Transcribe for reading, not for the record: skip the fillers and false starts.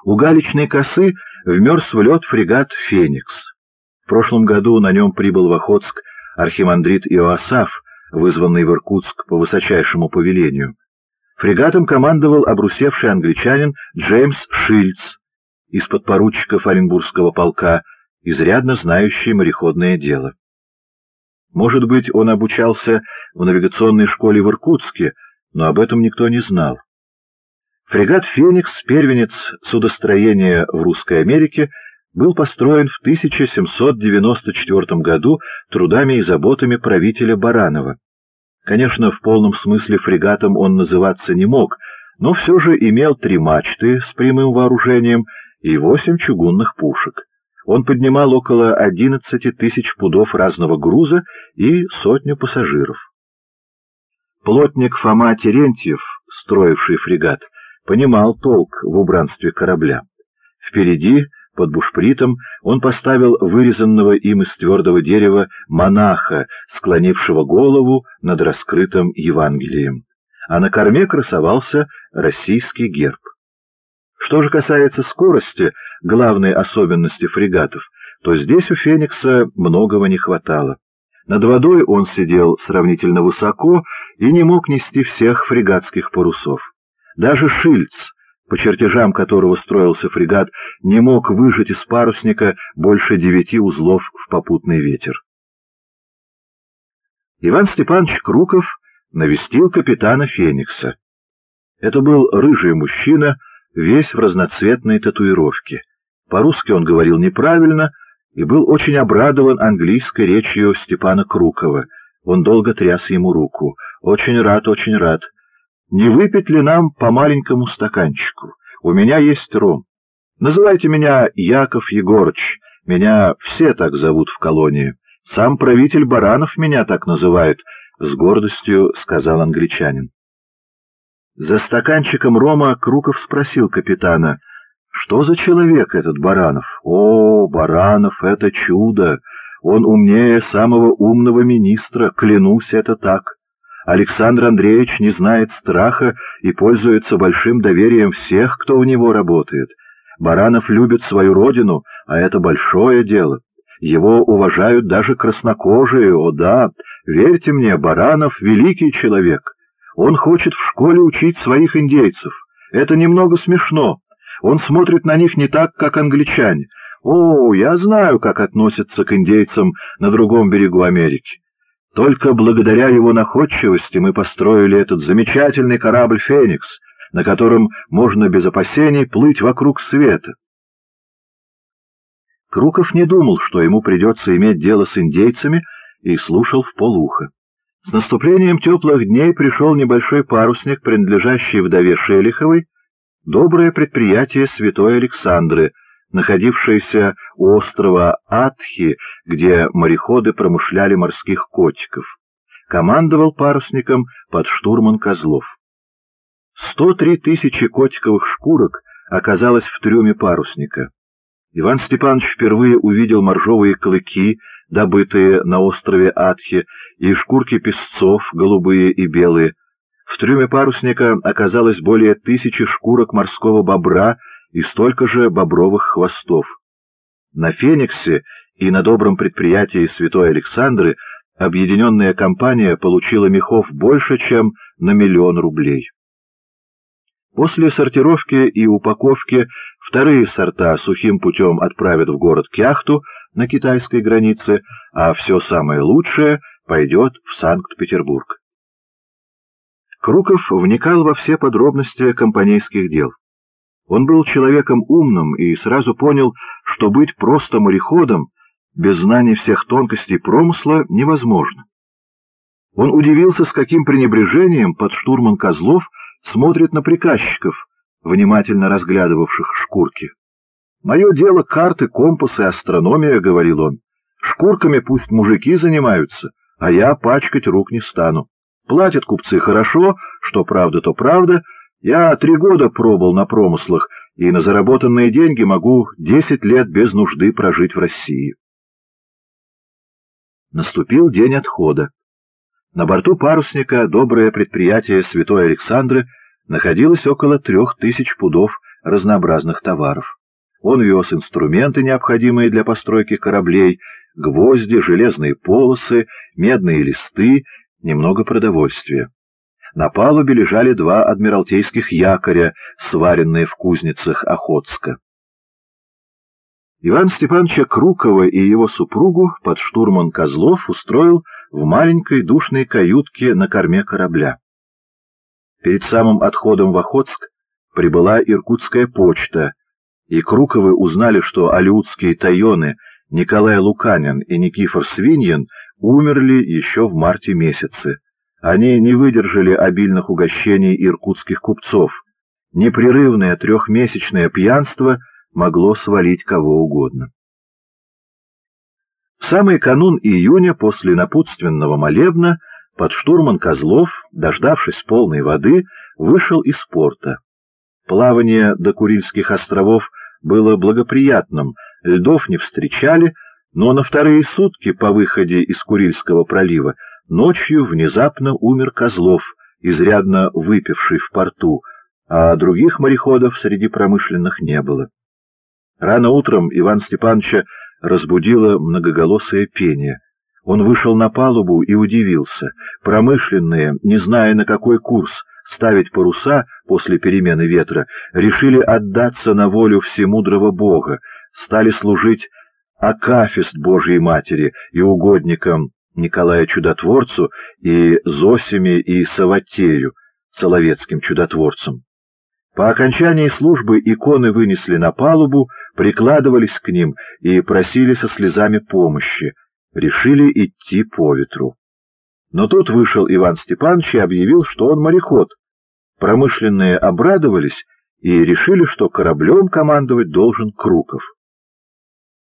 У Галичной косы вмерз в лед фрегат «Феникс». В прошлом году на нем прибыл в Охотск архимандрит Иоасаф, вызванный в Иркутск по высочайшему повелению. Фрегатом командовал обрусевший англичанин Джеймс Шильц из подпоручиков Оренбургского полка, изрядно знающий мореходное дело. Может быть, он обучался в навигационной школе в Иркутске, но об этом никто не знал. Фрегат «Феникс», первенец судостроения в Русской Америке, был построен в 1794 году трудами и заботами правителя Баранова. Конечно, в полном смысле фрегатом он называться не мог, но все же имел 3 мачты с прямым вооружением и 8 чугунных пушек. Он поднимал около 11 тысяч пудов разного груза и 100 пассажиров. Плотник Фома Терентьев, строивший фрегат, понимал толк в убранстве корабля. Впереди, под бушпритом, он поставил вырезанного им из твердого дерева монаха, склонившего голову над раскрытым Евангелием, а на корме красовался российский герб. Что же касается скорости, главной особенности фрегатов, то здесь у «Феникса» многого не хватало. Над водой он сидел сравнительно высоко и не мог нести всех фрегатских парусов. Даже Шильц, по чертежам которого строился фрегат, не мог выжать из парусника больше 9 узлов в попутный ветер. Иван Степанович Круков навестил капитана «Феникса». Это был рыжий мужчина, весь в разноцветной татуировке. По-русски он говорил неправильно и был очень обрадован английской речью Степана Крукова. Он долго тряс ему руку. «Очень рад, очень рад. Не выпить ли нам по маленькому стаканчику? У меня есть ром. Называйте меня Яков Егорыч. Меня все так зовут в колонии. Сам правитель Баранов меня так называет», — с гордостью сказал англичанин. За стаканчиком рома Круков спросил капитана: «Что за человек этот Баранов?» «О, Баранов — это чудо! Он умнее самого умного министра, клянусь, это так. Александр Андреевич не знает страха и пользуется большим доверием всех, кто у него работает. Баранов любит свою родину, а это большое дело. Его уважают даже краснокожие, о да, верьте мне, Баранов — великий человек. Он хочет в школе учить своих индейцев. Это немного смешно. Он смотрит на них не так, как англичане. О, я знаю, как относятся к индейцам на другом берегу Америки. Только благодаря его находчивости мы построили этот замечательный корабль «Феникс», на котором можно без опасений плыть вокруг света». Круков не думал, что ему придется иметь дело с индейцами, и слушал вполуха. С наступлением теплых дней пришел небольшой парусник, принадлежащий вдове Шелиховой, доброе предприятие Святой Александры, находившееся у острова Атхи, где мореходы промышляли морских котиков. Командовал парусником подштурман Козлов. 103 тысячи котиковых шкурок оказалось в трюме парусника. Иван Степанович впервые увидел моржовые клыки, добытые на острове Атхи, и шкурки песцов, голубые и белые. В трюме парусника оказалось более 1000 шкурок морского бобра и столько же бобровых хвостов. На «Фениксе» и на добром предприятии Святой Александры объединенная компания получила мехов больше, чем на 1 000 000 рублей. После сортировки и упаковки вторые сорта сухим путем отправят в город Кяхту на китайской границе, а все самое лучшее пойдет в Санкт-Петербург. Круков вникал во все подробности компанейских дел. Он был человеком умным и сразу понял, что быть просто мореходом без знаний всех тонкостей промысла невозможно. Он удивился, с каким пренебрежением подштурман Козлов смотрит на приказчиков, внимательно разглядывавших шкурки. «Мое дело — карты, компасы, астрономия», — говорил он. «Шкурками пусть мужики занимаются, а я пачкать рук не стану. Платят купцы хорошо, что правда, то правда. Я 3 года пробыл на промыслах, и на заработанные деньги могу 10 лет без нужды прожить в России». Наступил день отхода. На борту парусника доброе предприятие Святой Александры находилось около 3000 пудов разнообразных товаров. Он вез инструменты, необходимые для постройки кораблей, гвозди, железные полосы, медные листы, немного продовольствия. На палубе лежали 2 адмиралтейских якоря, сваренные в кузницах Охотска. Ивана Степановича Крукова и его супругу подштурман Козлов устроил в маленькой душной каютке на корме корабля. Перед самым отходом в Охотск прибыла иркутская почта, и Круковы узнали, что алеутские тайоны Николай Луканин и Никифор Свиньин умерли еще в марте месяце. Они не выдержали обильных угощений иркутских купцов. Непрерывное 3-месячное пьянство могло свалить кого угодно. В самый канун июня после напутственного молебна подштурман Козлов, дождавшись полной воды, вышел из порта. Плавание до Курильских островов было благоприятным, льдов не встречали, но на вторые сутки по выходе из Курильского пролива ночью внезапно умер Козлов, изрядно выпивший в порту, а других мореходов среди промышленных не было. Рано утром Ивана Степановича разбудило многоголосое пение. Он вышел на палубу и удивился. Промышленные, не зная на какой курс ставить паруса после перемены ветра, решили отдаться на волю всемудрого Бога, стали служить акафист Божьей Матери и угодникам Николаю Чудотворцу и Зосиме и Саватею, Соловецким чудотворцам. По окончании службы иконы вынесли на палубу, прикладывались к ним и просили со слезами помощи, решили идти по ветру. Но тут вышел Иван Степанович и объявил, что он мореход. Промышленные обрадовались и решили, что кораблем командовать должен Круков.